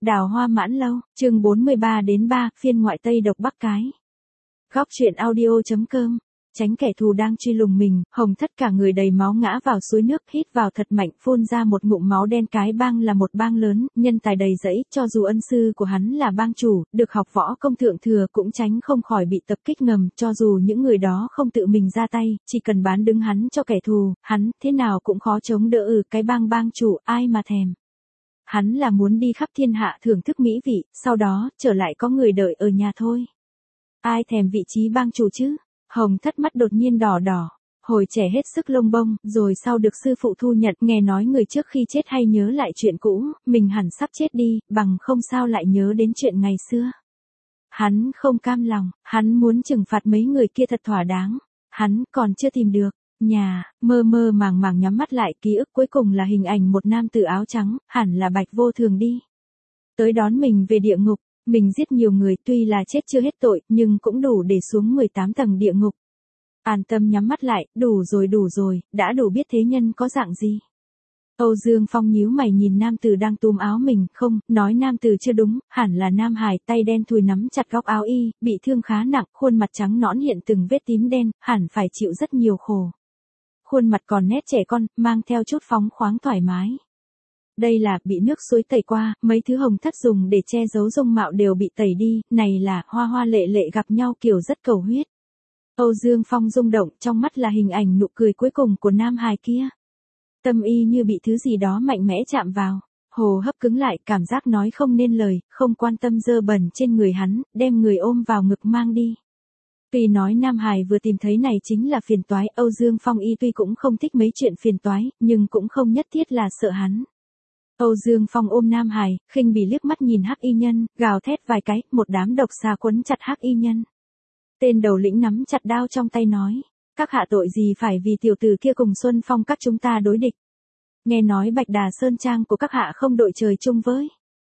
Đào hoa mãn lâu, chương 43-3, phiên ngoại Tây độc Bắc cái. Góc truyện audio.com. Tránh kẻ thù đang truy lùng mình, Hồng Thất cả người đầy máu ngã vào suối nước, hít vào thật mạnh, phun ra một ngụm máu đen. Cái bang là một bang lớn, nhân tài đầy rẫy, cho dù ân sư của hắn là bang chủ, được học võ công thượng thừa cũng tránh không khỏi bị tập kích ngầm, cho dù những người đó không tự mình ra tay, chỉ cần bán đứng hắn cho kẻ thù, hắn thế nào cũng khó chống đỡ. Cái bang chủ, ai mà thèm. Hắn là muốn đi khắp thiên hạ thưởng thức mỹ vị, sau đó, trở lại có người đợi ở nhà thôi. Ai thèm vị trí bang chủ chứ? Hồng Thất mắt đột nhiên đỏ đỏ. Hồi trẻ hết sức lông bông, rồi sau được sư phụ thu nhận, nghe nói người trước khi chết hay nhớ lại chuyện cũ, mình hẳn sắp chết đi, bằng không sao lại nhớ đến chuyện ngày xưa. Hắn không cam lòng, hắn muốn trừng phạt mấy người kia thật thỏa đáng. Hắn còn chưa tìm được. Nhà, mơ màng nhắm mắt lại, ký ức cuối cùng là hình ảnh một nam tử áo trắng, hẳn là Bạch Vô Thường đi. Tới đón mình về địa ngục, mình giết nhiều người, tuy là chết chưa hết tội, nhưng cũng đủ để xuống 18 tầng địa ngục. An tâm nhắm mắt lại, đủ rồi, đã đủ biết thế nhân có dạng gì. Âu Dương Phong nhíu mày nhìn nam tử đang túm áo mình, không, nói nam tử chưa đúng, hẳn là Nam Hải, tay đen thùi nắm chặt góc áo y, bị thương khá nặng, khuôn mặt trắng nõn hiện từng vết tím đen, hẳn phải chịu rất nhiều khổ. Khuôn mặt còn nét trẻ con, mang theo chút phóng khoáng thoải mái. Đây là, bị nước suối tẩy qua, mấy thứ Hồng Thất dùng để che giấu dung mạo đều bị tẩy đi, này là, hoa lệ gặp nhau kiểu rất cầu huyết. Âu Dương Phong rung động, trong mắt là hình ảnh nụ cười cuối cùng của Nam Hải kia. Tâm y như bị thứ gì đó mạnh mẽ chạm vào, hô hấp cứng lại, cảm giác nói không nên lời, không quan tâm dơ bẩn trên người hắn, đem người ôm vào ngực mang đi. Tuy nói Nam Hải vừa tìm thấy này chính là phiền toái, Âu Dương Phong y tuy cũng không thích mấy chuyện phiền toái, nhưng cũng không nhất thiết là sợ hắn. Âu Dương Phong ôm Nam Hải, khinh bỉ liếc mắt nhìn Hắc Y Nhân, gào thét vài cái, một đám độc xà quấn chặt Hắc Y Nhân. Tên đầu lĩnh nắm chặt đao trong tay nói, các hạ tội gì phải vì tiểu tử kia cùng Xuân Phong các chúng ta đối địch. Nghe nói Bạch Đà Sơn Trang của các hạ không đội trời chung với.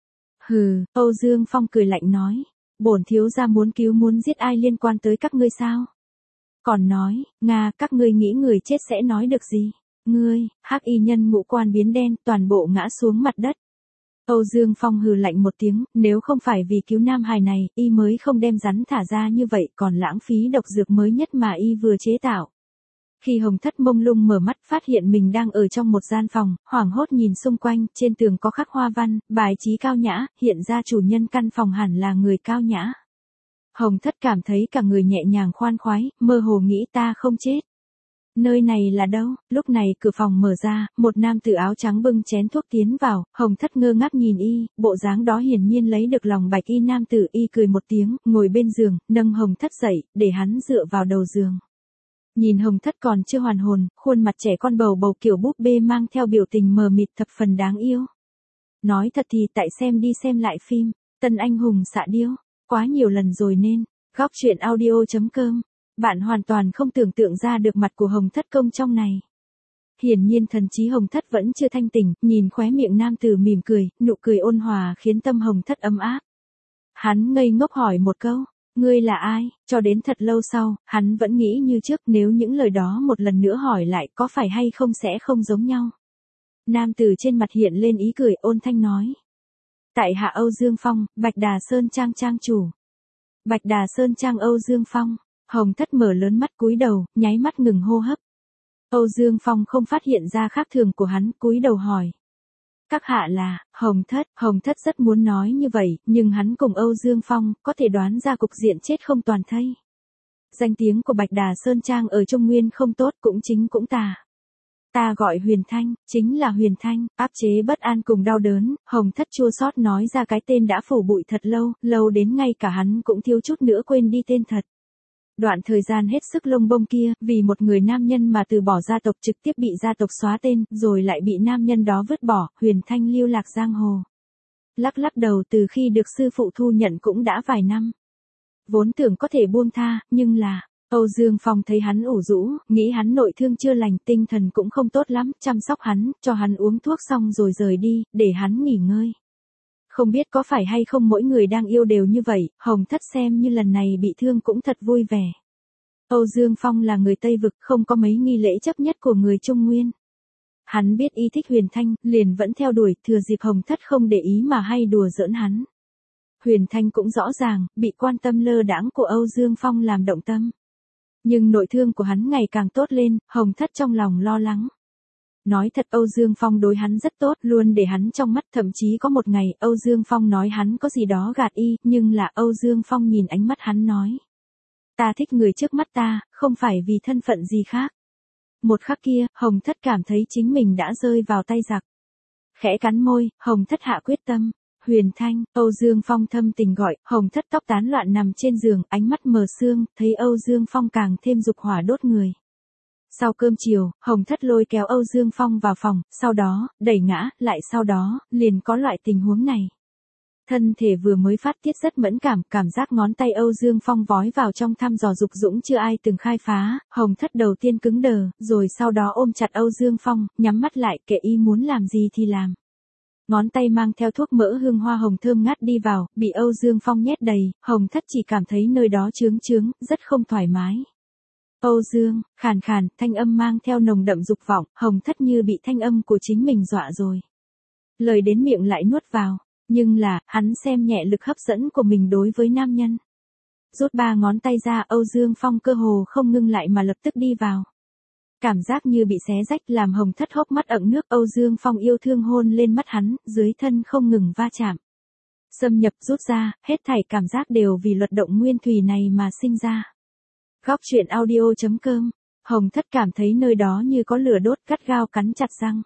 Hừ, Âu Dương Phong cười lạnh nói, bổn thiếu gia muốn cứu muốn giết ai liên quan tới các ngươi sao? Còn nói, các ngươi nghĩ người chết sẽ nói được gì? Ngươi, Hắc Y Nhân ngũ quan biến đen, toàn bộ ngã xuống mặt đất. Âu Dương Phong hừ lạnh một tiếng, nếu không phải vì cứu Nam Hải này, y mới không đem rắn thả ra như vậy, còn lãng phí độc dược mới nhất mà y vừa chế tạo. Khi Hồng Thất mông lung mở mắt phát hiện mình đang ở trong một gian phòng, hoảng hốt nhìn xung quanh, trên tường có khắc hoa văn, bài trí cao nhã, hiện ra chủ nhân căn phòng hẳn là người cao nhã. Hồng Thất cảm thấy cả người nhẹ nhàng khoan khoái, mơ hồ nghĩ ta không chết. Nơi này là đâu? Lúc này cửa phòng mở ra, một nam tử áo trắng bưng chén thuốc tiến vào, Hồng Thất ngơ ngác nhìn y, bộ dáng đó hiển nhiên lấy được lòng Bạch Y nam tử. Y cười một tiếng, ngồi bên giường, nâng Hồng Thất dậy, để hắn dựa vào đầu giường. Nhìn Hồng Thất còn chưa hoàn hồn, khuôn mặt trẻ con bầu kiểu búp bê mang theo biểu tình mờ mịt thập phần đáng yêu. Nói thật thì tại xem đi xem lại phim, Tân Anh Hùng Xạ Điêu, quá nhiều lần rồi nên, góc truyện audio.com. Bạn hoàn toàn không tưởng tượng ra được mặt của Hồng Thất công trong này. Hiển nhiên thần trí Hồng Thất vẫn chưa thanh tỉnh, nhìn khóe miệng nam tử mỉm cười, nụ cười ôn hòa khiến tâm Hồng Thất ấm áp. Hắn ngây ngốc hỏi một câu, ngươi là ai? Cho đến thật lâu sau, hắn vẫn nghĩ như trước, nếu những lời đó một lần nữa hỏi lại có phải hay không sẽ không giống nhau. Nam tử trên mặt hiện lên ý cười, ôn thanh nói. Tại hạ Âu Dương Phong, Bạch Đà Sơn Trang trang chủ. Bạch Đà Sơn Trang Âu Dương Phong. Hồng Thất mở lớn mắt cúi đầu, nháy mắt ngừng hô hấp. Âu Dương Phong không phát hiện ra khác thường của hắn, cúi đầu hỏi. Các hạ là, Hồng Thất rất muốn nói như vậy, nhưng hắn cùng Âu Dương Phong, có thể đoán ra cục diện chết không toàn thây. Danh tiếng của Bạch Đà Sơn Trang ở Trung Nguyên không tốt, cũng tà. Ta gọi Huyền Thanh, chính là Huyền Thanh, áp chế bất an cùng đau đớn, Hồng Thất chua xót nói ra cái tên đã phủ bụi thật lâu đến ngay cả hắn cũng thiếu chút nữa quên đi tên thật. Đoạn thời gian hết sức lông bông kia, vì một người nam nhân mà từ bỏ gia tộc trực tiếp bị gia tộc xóa tên, rồi lại bị nam nhân đó vứt bỏ, Huyền Thanh lưu lạc giang hồ. Lắc đầu từ khi được sư phụ thu nhận cũng đã vài năm. Vốn tưởng có thể buông tha, nhưng là, Âu Dương Phong thấy hắn ủ rũ, nghĩ hắn nội thương chưa lành, tinh thần cũng không tốt lắm, chăm sóc hắn, cho hắn uống thuốc xong rồi rời đi, để hắn nghỉ ngơi. Không biết có phải hay không mỗi người đang yêu đều như vậy, Hồng Thất xem như lần này bị thương cũng thật vui vẻ. Âu Dương Phong là người Tây Vực, không có mấy nghi lễ chấp nhất của người Trung Nguyên. Hắn biết y thích Huyền Thanh, liền vẫn theo đuổi, thừa dịp Hồng Thất không để ý mà hay đùa giỡn hắn. Huyền Thanh cũng rõ ràng, bị quan tâm lơ đãng của Âu Dương Phong làm động tâm. Nhưng nội thương của hắn ngày càng tốt lên, Hồng Thất trong lòng lo lắng. Nói thật Âu Dương Phong đối hắn rất tốt, luôn để hắn trong mắt, thậm chí có một ngày Âu Dương Phong nói hắn có gì đó gạt y, nhưng là Âu Dương Phong nhìn ánh mắt hắn nói. Ta thích người trước mắt ta, không phải vì thân phận gì khác. Một khắc kia, Hồng Thất cảm thấy chính mình đã rơi vào tay giặc. Khẽ cắn môi, Hồng Thất hạ quyết tâm. Huyền Thanh, Âu Dương Phong thâm tình gọi, Hồng Thất tóc tán loạn nằm trên giường, ánh mắt mờ sương, thấy Âu Dương Phong càng thêm dục hỏa đốt người. Sau cơm chiều, Hồng Thất lôi kéo Âu Dương Phong vào phòng, sau đó, đẩy ngã, lại sau đó, liền có loại tình huống này. Thân thể vừa mới phát tiết rất mẫn cảm, cảm giác ngón tay Âu Dương Phong vói vào trong thăm dò dục dũng chưa ai từng khai phá, Hồng Thất đầu tiên cứng đờ, rồi sau đó ôm chặt Âu Dương Phong, nhắm mắt lại, kệ y muốn làm gì thì làm. Ngón tay mang theo thuốc mỡ hương hoa hồng thơm ngát đi vào, bị Âu Dương Phong nhét đầy, Hồng Thất chỉ cảm thấy nơi đó chướng chướng, rất không thoải mái. Âu Dương, khàn khàn, thanh âm mang theo nồng đậm dục vọng, Hồng Thất như bị thanh âm của chính mình dọa rồi. Lời đến miệng lại nuốt vào, nhưng là, hắn xem nhẹ lực hấp dẫn của mình đối với nam nhân. Rút 3 ngón tay ra, Âu Dương Phong cơ hồ không ngưng lại mà lập tức đi vào. Cảm giác như bị xé rách làm Hồng Thất hốc mắt ẩn nước, Âu Dương Phong yêu thương hôn lên mắt hắn, dưới thân không ngừng va chạm. Xâm nhập rút ra, hết thảy cảm giác đều vì luật động nguyên thủy này mà sinh ra. Góc truyện audio.com, Hồng Thất cảm thấy nơi đó như có lửa đốt, gắt gao cắn chặt răng.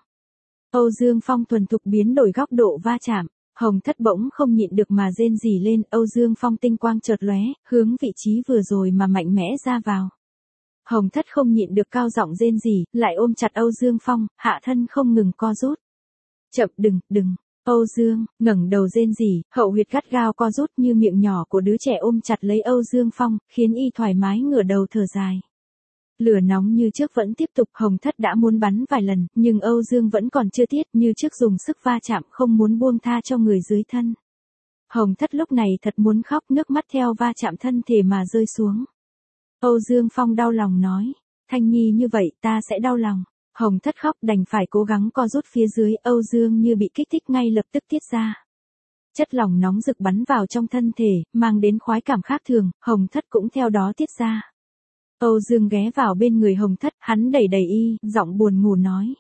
Âu Dương Phong thuần thục biến đổi góc độ va chạm, Hồng Thất bỗng không nhịn được mà rên rỉ lên, Âu Dương Phong tinh quang chợt lóe, hướng vị trí vừa rồi mà mạnh mẽ ra vào. Hồng Thất không nhịn được cao giọng rên rỉ, lại ôm chặt Âu Dương Phong, hạ thân không ngừng co rút. Chậm, đừng. Âu Dương, ngẩng đầu rên rỉ, hậu huyệt gắt gao co rút như miệng nhỏ của đứa trẻ ôm chặt lấy Âu Dương Phong, khiến y thoải mái ngửa đầu thở dài. Lửa nóng như trước vẫn tiếp tục, Hồng Thất đã muốn bắn vài lần, nhưng Âu Dương vẫn còn chưa tiết, như trước dùng sức va chạm không muốn buông tha cho người dưới thân. Hồng Thất lúc này thật muốn khóc, nước mắt theo va chạm thân thể mà rơi xuống. Âu Dương Phong đau lòng nói, Thanh Nhi như vậy ta sẽ đau lòng. Hồng Thất khóc đành phải cố gắng co rút phía dưới, Âu Dương như bị kích thích ngay lập tức tiết ra. Chất lỏng nóng rực bắn vào trong thân thể, mang đến khoái cảm khác thường, Hồng Thất cũng theo đó tiết ra. Âu Dương ghé vào bên người Hồng Thất, hắn đẩy y, giọng buồn ngủ nói.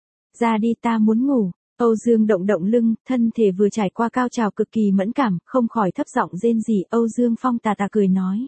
Ra đi ta muốn ngủ. Âu Dương động động lưng, thân thể vừa trải qua cao trào cực kỳ mẫn cảm, không khỏi thấp giọng rên rỉ. Âu Dương Phong tà tà cười nói.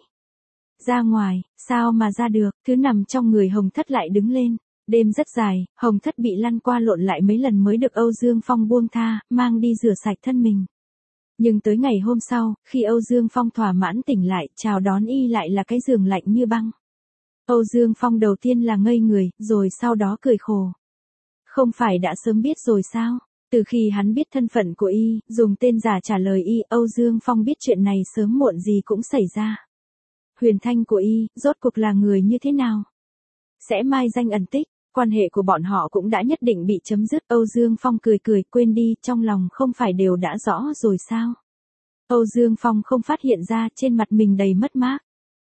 Ra ngoài, sao mà ra được, thứ nằm trong người Hồng Thất lại đứng lên. Đêm rất dài, Hồng Thất bị lăn qua lộn lại mấy lần mới được Âu Dương Phong buông tha, mang đi rửa sạch thân mình. Nhưng tới ngày hôm sau, khi Âu Dương Phong thỏa mãn tỉnh lại, chào đón y lại là cái giường lạnh như băng. Âu Dương Phong đầu tiên là ngây người, rồi sau đó cười khổ. Không phải đã sớm biết rồi sao? Từ khi hắn biết thân phận của y, dùng tên giả trả lời y, Âu Dương Phong biết chuyện này sớm muộn gì cũng xảy ra. Huyền Thanh của y, rốt cuộc là người như thế nào? Sẽ mai danh ẩn tích, quan hệ của bọn họ cũng đã nhất định bị chấm dứt. Âu Dương Phong cười quên đi, trong lòng không phải đều đã rõ rồi sao? Âu Dương Phong không phát hiện ra trên mặt mình đầy mất mát.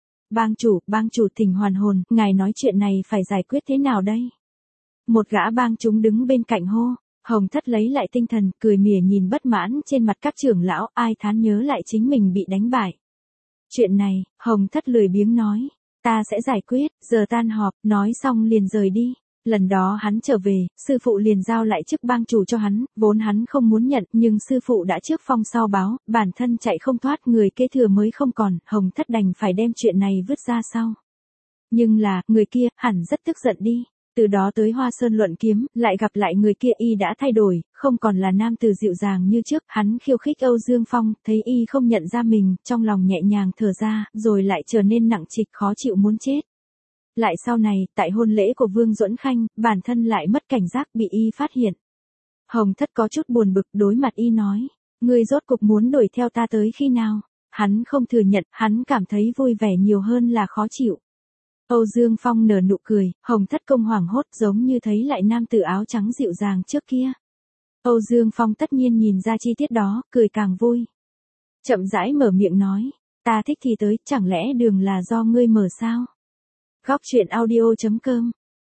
Bang chủ thỉnh hoàn hồn, ngài nói chuyện này phải giải quyết thế nào đây? Một gã bang chúng đứng bên cạnh hô. Hồng Thất lấy lại tinh thần, cười mỉa nhìn bất mãn trên mặt các trưởng lão, ai thán nhớ lại chính mình bị đánh bại. Chuyện này, Hồng Thất lười biếng nói. Ta sẽ giải quyết, giờ tan họp, nói xong liền rời đi. Lần đó hắn trở về, sư phụ liền giao lại chức bang chủ cho hắn, vốn hắn không muốn nhận, nhưng sư phụ đã trước phong sau báo, bản thân chạy không thoát, người kế thừa mới không còn, Hồng Thất đành phải đem chuyện này vứt ra sau. Nhưng là, người kia, hẳn rất tức giận đi. Từ đó tới Hoa Sơn luận kiếm, lại gặp lại người kia y đã thay đổi, không còn là nam tử dịu dàng như trước, hắn khiêu khích Âu Dương Phong, thấy y không nhận ra mình, trong lòng nhẹ nhàng thở ra, rồi lại trở nên nặng trịch khó chịu muốn chết. Lại sau này, tại hôn lễ của Vương Duẫn Khanh, bản thân lại mất cảnh giác bị y phát hiện. Hồng Thất có chút buồn bực đối mặt y nói, ngươi rốt cục muốn đuổi theo ta tới khi nào? Hắn không thừa nhận, hắn cảm thấy vui vẻ nhiều hơn là khó chịu. Âu Dương Phong nở nụ cười, Hồng Thất công hoảng hốt giống như thấy lại nam tử áo trắng dịu dàng trước kia. Âu Dương Phong tất nhiên nhìn ra chi tiết đó, cười càng vui. Chậm rãi mở miệng nói, ta thích thì tới, chẳng lẽ đường là do ngươi mở sao? Góc truyện audio.com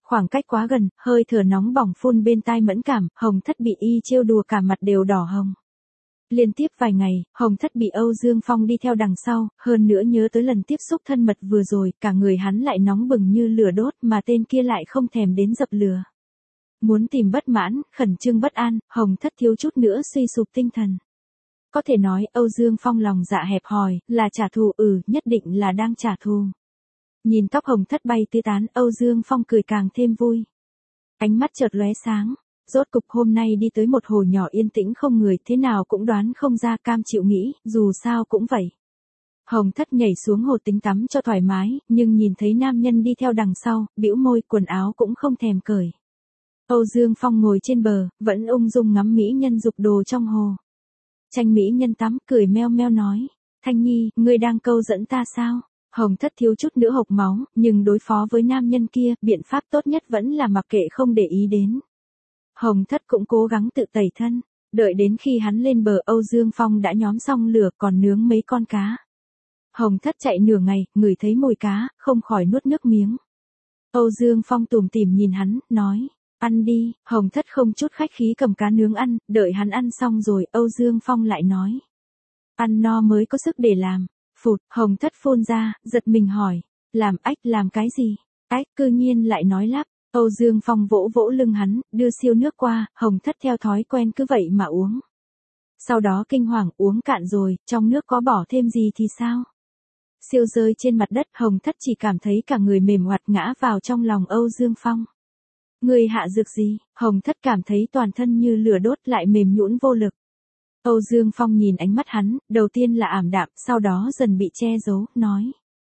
Khoảng cách quá gần, hơi thở nóng bỏng phun bên tai mẫn cảm, Hồng Thất bị y trêu đùa cả mặt đều đỏ hồng. Liên tiếp vài ngày, Hồng Thất bị Âu Dương Phong đi theo đằng sau, hơn nữa nhớ tới lần tiếp xúc thân mật vừa rồi, cả người hắn lại nóng bừng như lửa đốt mà tên kia lại không thèm đến dập lửa. Muốn tìm bất mãn, khẩn trương bất an, Hồng Thất thiếu chút nữa suy sụp tinh thần. Có thể nói Âu Dương Phong lòng dạ hẹp hòi, là trả thù, nhất định là đang trả thù. Nhìn tóc Hồng Thất bay tứ tán, Âu Dương Phong cười càng thêm vui. Ánh mắt chợt lóe sáng. Rốt cục hôm nay đi tới một hồ nhỏ yên tĩnh không người, thế nào cũng đoán không ra, cam chịu nghĩ, dù sao cũng vậy. Hồng Thất nhảy xuống hồ tính tắm cho thoải mái, nhưng nhìn thấy nam nhân đi theo đằng sau, bĩu môi, quần áo cũng không thèm cởi. Âu Dương Phong ngồi trên bờ, vẫn ung dung ngắm mỹ nhân dục đồ trong hồ. Tranh mỹ nhân tắm, cười meo meo nói, Thanh Nhi, ngươi đang câu dẫn ta sao? Hồng Thất thiếu chút nữa hộc máu, nhưng đối phó với nam nhân kia, biện pháp tốt nhất vẫn là mặc kệ không để ý đến. Hồng Thất cũng cố gắng tự tẩy thân, đợi đến khi hắn lên bờ Âu Dương Phong đã nhóm xong lửa còn nướng mấy con cá. Hồng Thất chạy nửa ngày, ngửi thấy mùi cá, không khỏi nuốt nước miếng. Âu Dương Phong tủm tỉm nhìn hắn, nói, ăn đi. Hồng Thất không chút khách khí cầm cá nướng ăn, đợi hắn ăn xong rồi Âu Dương Phong lại nói, ăn no mới có sức để làm. Phụt, Hồng Thất phun ra, giật mình hỏi, làm cái gì? Ách, cư nhiên lại nói lắp. Âu Dương Phong vỗ vỗ lưng hắn, đưa siêu nước qua, Hồng Thất theo thói quen cứ vậy mà uống. Sau đó kinh hoàng, uống cạn rồi, trong nước có bỏ thêm gì thì sao? Siêu rơi trên mặt đất, Hồng Thất chỉ cảm thấy cả người mềm oặt ngã vào trong lòng Âu Dương Phong. Người hạ dược gì? Hồng Thất cảm thấy toàn thân như lửa đốt lại mềm nhũn vô lực. Âu Dương Phong nhìn ánh mắt hắn, đầu tiên là ảm đạm, sau đó dần bị che giấu, nói.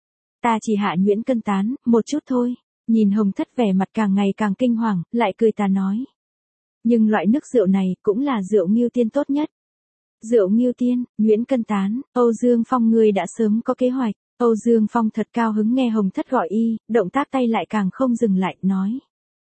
Ta chỉ hạ nhuyễn cân tán, một chút thôi. Nhìn Hồng Thất vẻ mặt càng ngày càng kinh hoàng, lại cười ta nói. Nhưng loại nước rượu này cũng là rượu Ngưu Tiên tốt nhất. Rượu Ngưu Tiên, nhuyễn cân tán, Âu Dương Phong người đã sớm có kế hoạch. Âu Dương Phong thật cao hứng nghe Hồng Thất gọi y, động tác tay lại càng không dừng lại, nói.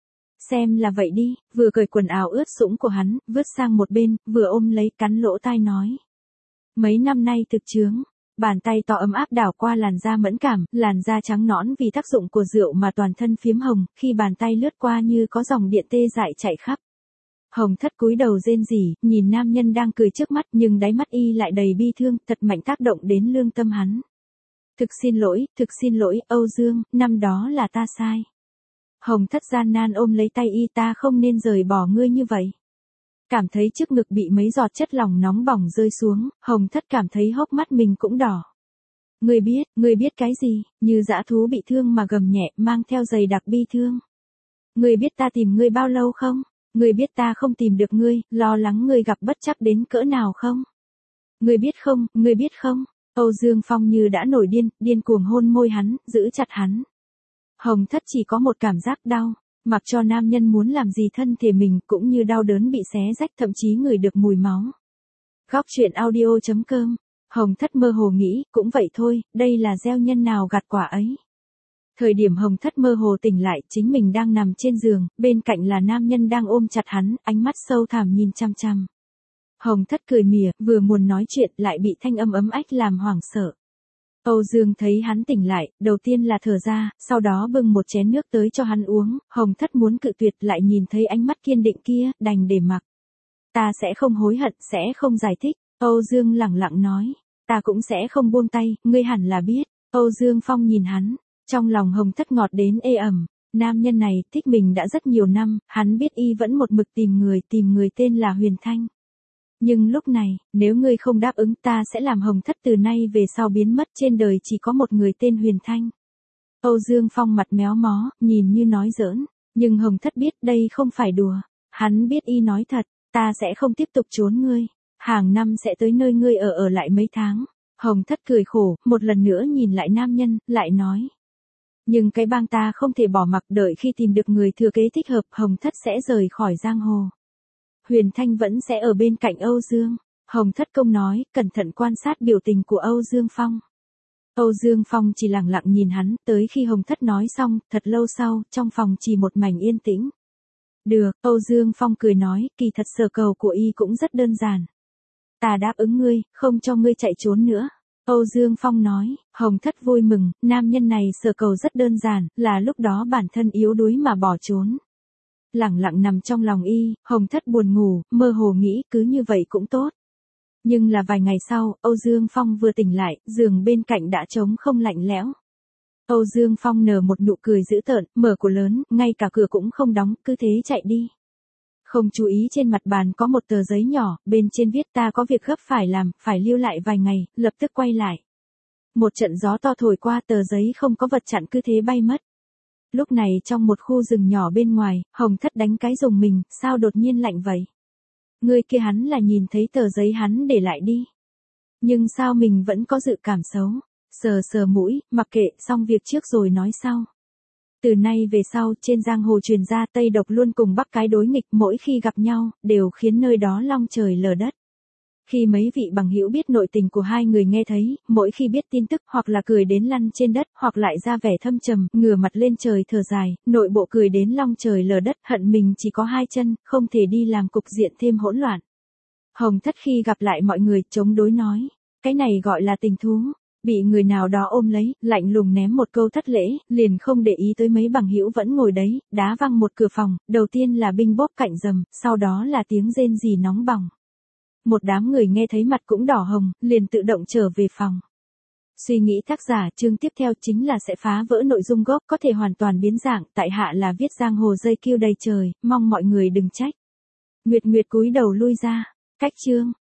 Xem là vậy đi, vừa cởi quần áo ướt sũng của hắn, vứt sang một bên, vừa ôm lấy cắn lỗ tai nói. Mấy năm nay thực chướng. Bàn tay to ấm áp đảo qua làn da mẫn cảm, làn da trắng nõn vì tác dụng của rượu mà toàn thân phiếm hồng, khi bàn tay lướt qua như có dòng điện tê dại chạy khắp. Hồng Thất cúi đầu rên rỉ, nhìn nam nhân đang cười trước mắt nhưng đáy mắt y lại đầy bi thương, thật mạnh tác động đến lương tâm hắn. Thực xin lỗi, Âu Dương, năm đó là ta sai. Hồng Thất gian nan ôm lấy tay y, ta không nên rời bỏ ngươi như vậy. Cảm thấy trước ngực bị mấy giọt chất lỏng nóng bỏng rơi xuống, Hồng Thất cảm thấy hốc mắt mình cũng đỏ. Ngươi biết cái gì, như dã thú bị thương mà gầm nhẹ, mang theo dày đặc bi thương. Ngươi biết ta tìm ngươi bao lâu không? Ngươi biết ta không tìm được ngươi, lo lắng ngươi gặp bất trắc đến cỡ nào không? Ngươi biết không? Âu Dương Phong như đã nổi điên cuồng hôn môi hắn, giữ chặt hắn. Hồng Thất chỉ có một cảm giác đau. Mặc cho nam nhân muốn làm gì thân thể mình cũng như đau đớn bị xé rách, thậm chí ngửi được mùi máu. Góc truyện audio.com. Hồng Thất mơ hồ nghĩ, cũng vậy thôi, đây là gieo nhân nào gặt quả ấy. Thời điểm Hồng Thất mơ hồ tỉnh lại, chính mình đang nằm trên giường, bên cạnh là nam nhân đang ôm chặt hắn, ánh mắt sâu thẳm nhìn chăm chăm. Hồng Thất cười mỉa, vừa muốn nói chuyện lại bị thanh âm ấm ách làm hoảng sợ. Âu Dương thấy hắn tỉnh lại, đầu tiên là thở ra, sau đó bưng một chén nước tới cho hắn uống, Hồng Thất muốn cự tuyệt lại nhìn thấy ánh mắt kiên định kia, đành để mặc. Ta sẽ không hối hận, sẽ không giải thích, Âu Dương lẳng lặng nói, ta cũng sẽ không buông tay, ngươi hẳn là biết. Âu Dương Phong nhìn hắn, trong lòng Hồng Thất ngọt đến ê ẩm, nam nhân này thích mình đã rất nhiều năm, hắn biết y vẫn một mực tìm người tên là Huyền Thanh. Nhưng lúc này, nếu ngươi không đáp ứng ta sẽ làm Hồng Thất từ nay về sau biến mất, trên đời chỉ có một người tên Huyền Thanh. Âu Dương Phong mặt méo mó, nhìn như nói giỡn, nhưng Hồng Thất biết đây không phải đùa. Hắn biết y nói thật, ta sẽ không tiếp tục trốn ngươi, hàng năm sẽ tới nơi ngươi ở lại mấy tháng. Hồng Thất cười khổ, một lần nữa nhìn lại nam nhân, lại nói. Nhưng cái bang ta không thể bỏ mặc, đợi khi tìm được người thừa kế thích hợp, Hồng Thất sẽ rời khỏi giang hồ. Huyền Thanh vẫn sẽ ở bên cạnh Âu Dương. Hồng Thất Công nói, cẩn thận quan sát biểu tình của Âu Dương Phong. Âu Dương Phong chỉ lặng lặng nhìn hắn, tới khi Hồng Thất nói xong, thật lâu sau, trong phòng chỉ một mảnh yên tĩnh. Được, Âu Dương Phong cười nói, kỳ thật sở cầu của y cũng rất đơn giản. Ta đáp ứng ngươi, không cho ngươi chạy trốn nữa. Âu Dương Phong nói, Hồng Thất vui mừng, nam nhân này sở cầu rất đơn giản, là lúc đó bản thân yếu đuối mà bỏ trốn. Lẳng lặng nằm trong lòng y, Hồng Thất buồn ngủ, mơ hồ nghĩ cứ như vậy cũng tốt. Nhưng là vài ngày sau, Âu Dương Phong vừa tỉnh lại, giường bên cạnh đã trống không lạnh lẽo. Âu Dương Phong nở một nụ cười dữ tợn, mở cửa lớn, ngay cả cửa cũng không đóng, cứ thế chạy đi. Không chú ý trên mặt bàn có một tờ giấy nhỏ, bên trên viết ta có việc gấp phải làm, phải lưu lại vài ngày, lập tức quay lại. Một trận gió to thổi qua, tờ giấy không có vật chặn cứ thế bay mất. Lúc này trong một khu rừng nhỏ bên ngoài, Hồng Thất đánh cái rùng mình, sao đột nhiên lạnh vậy? Người kia hắn là nhìn thấy tờ giấy hắn để lại đi. Nhưng sao mình vẫn có dự cảm xấu? Sờ sờ mũi, mặc kệ, xong việc trước rồi nói sau. Từ nay về sau, trên giang hồ truyền ra Tây Độc luôn cùng Bắc cái đối nghịch, mỗi khi gặp nhau, đều khiến nơi đó long trời lở đất. Khi mấy vị bằng hữu biết nội tình của hai người nghe thấy, mỗi khi biết tin tức hoặc là cười đến lăn trên đất, hoặc lại ra vẻ thâm trầm, ngửa mặt lên trời thở dài, nội bộ cười đến long trời lở đất, hận mình chỉ có hai chân, không thể đi làm cục diện thêm hỗn loạn. Hồng Thất khi gặp lại mọi người, chống đối nói, cái này gọi là tình thú. Bị người nào đó ôm lấy, lạnh lùng ném một câu thất lễ, liền không để ý tới mấy bằng hữu vẫn ngồi đấy, đá văng một cửa phòng, đầu tiên là binh bốp cạnh rầm, sau đó là tiếng rên rỉ nóng bỏng. Một đám người nghe thấy mặt cũng đỏ hồng, liền tự động trở về phòng. Suy nghĩ tác giả chương tiếp theo chính là sẽ phá vỡ nội dung gốc, có thể hoàn toàn biến dạng, tại hạ là viết giang hồ dây kêu đầy trời, mong mọi người đừng trách. Nguyệt Nguyệt cúi đầu lui ra, cách chương.